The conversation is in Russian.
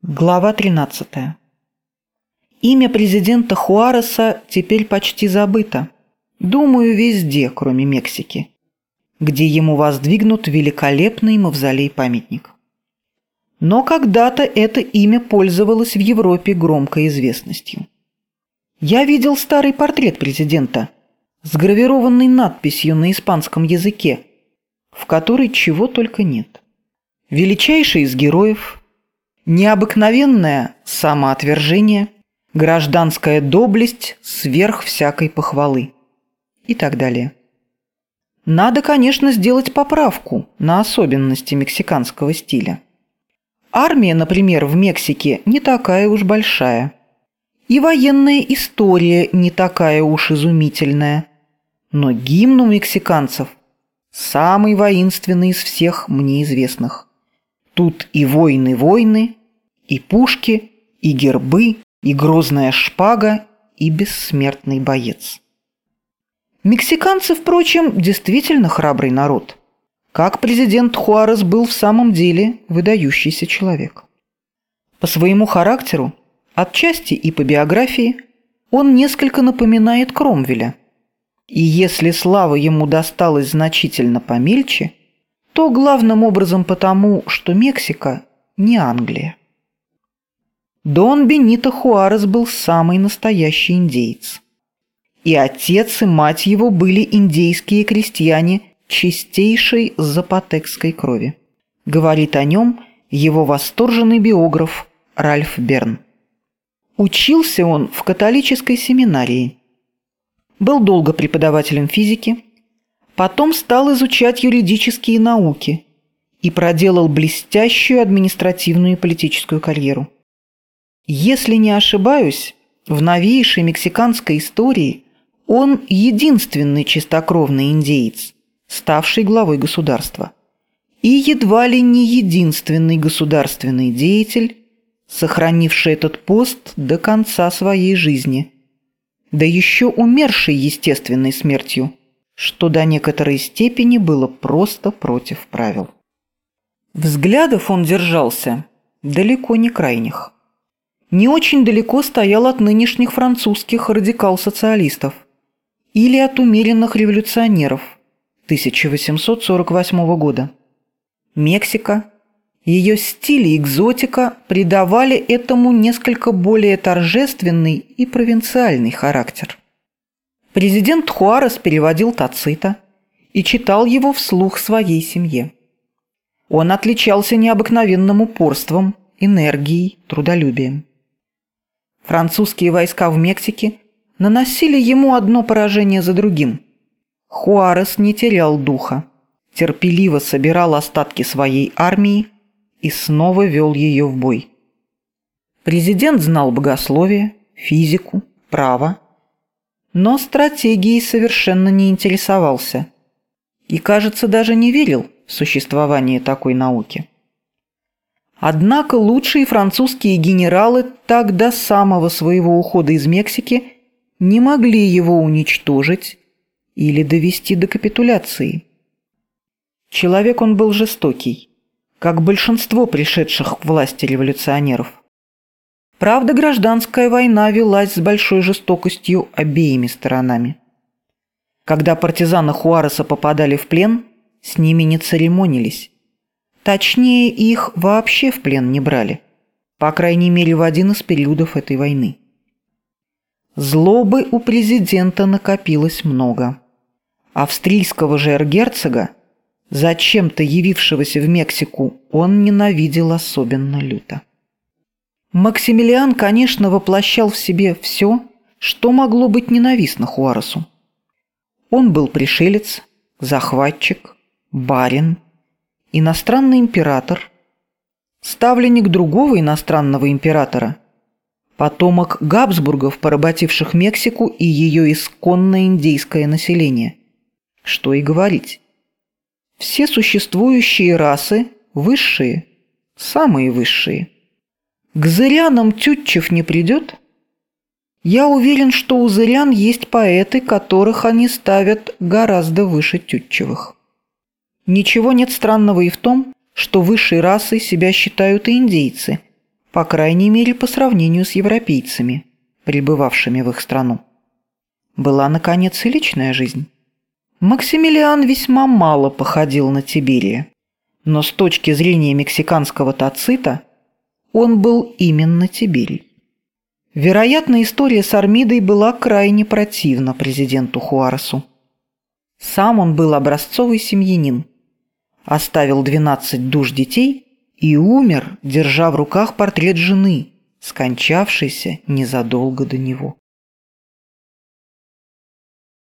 Глава 13. Имя президента Хуареса теперь почти забыто. Думаю, везде, кроме Мексики, где ему воздвигнут великолепный мавзолей-памятник. Но когда-то это имя пользовалось в Европе громкой известностью. Я видел старый портрет президента с гравированной надписью на испанском языке, в которой чего только нет. Величайший из героев, необыкновенное самоотвержение, гражданская доблесть сверх всякой похвалы и так далее. Надо, конечно, сделать поправку на особенности мексиканского стиля. Армия, например, в Мексике не такая уж большая, и военная история не такая уж изумительная, но гимн у мексиканцев самый воинственный из всех мне известных. Тут и войны, и пушки, и гербы, и грозная шпага, и бессмертный боец. Мексиканцы, впрочем, действительно храбрый народ. Как президент Хуарес был в самом деле выдающийся человек. По своему характеру, отчасти и по биографии, он несколько напоминает Кромвеля. И если слава ему досталась значительно помельче, то главным образом потому, что Мексика не Англия. Дон Бенито Хуарес был самый настоящий индеец. И отец, и мать его были индейские крестьяне чистейшей запотекской крови. Говорит о нем его восторженный биограф Ральф Берн. Учился он в католической семинарии. Был долго преподавателем физики, потом стал изучать юридические науки и проделал блестящую административную и политическую карьеру. Если не ошибаюсь, в новейшей мексиканской истории он единственный чистокровный индеец, ставший главой государства, и едва ли не единственный государственный деятель, сохранивший этот пост до конца своей жизни, да еще умерший естественной смертью, что до некоторой степени было просто против правил. Взглядов он держался далеко не крайних. Не очень далеко стоял от нынешних французских радикал-социалистов или от умеренных революционеров 1848 года. Мексика, ее стиль и экзотика придавали этому несколько более торжественный и провинциальный характер. Президент Хуарес переводил Тацита и читал его вслух своей семье. Он отличался необыкновенным упорством, энергией, трудолюбием. Французские войска в Мексике наносили ему одно поражение за другим. Хуарес не терял духа, терпеливо собирал остатки своей армии и снова вел ее в бой. Президент знал богословие, физику, право, но стратегией совершенно не интересовался и, кажется, даже не верил в существование такой науки. Однако лучшие французские генералы так до самого своего ухода из Мексики не могли его уничтожить или довести до капитуляции. Человек он был жестокий, как большинство пришедших к власти революционеров. Правда, гражданская война велась с большой жестокостью обеими сторонами. Когда партизаны Хуареса попадали в плен, с ними не церемонились. Точнее, их вообще в плен не брали, по крайней мере, в один из периодов этой войны. Злобы у президента накопилось много. Австрийского же эрцгерцога, зачем-то явившегося в Мексику, он ненавидел особенно люто. Максимилиан, конечно, воплощал в себе все, что могло быть ненавистно Хуаресу. Он был пришелец, захватчик, барин, иностранный император, ставленник другого иностранного императора, потомок Габсбургов, поработивших Мексику и ее исконное индейское население. Что и говорить. Все существующие расы высшие, самые высшие. К зырянам Тютчев не придет? Я уверен, что у зырян есть поэты, которых они ставят гораздо выше Тютчевых. Ничего нет странного и в том, что высшей расой себя считают и индейцы, по крайней мере по сравнению с европейцами, прибывавшими в их страну. Была, наконец, и личная жизнь. Максимилиан весьма мало походил на Тиберия, но с точки зрения мексиканского Тацита он был именно Тиберий. Вероятно, история с Армидой была крайне противна президенту Хуаресу. Сам он был образцовый семьянин, оставил 12 душ детей и умер, держа в руках портрет жены, скончавшейся незадолго до него.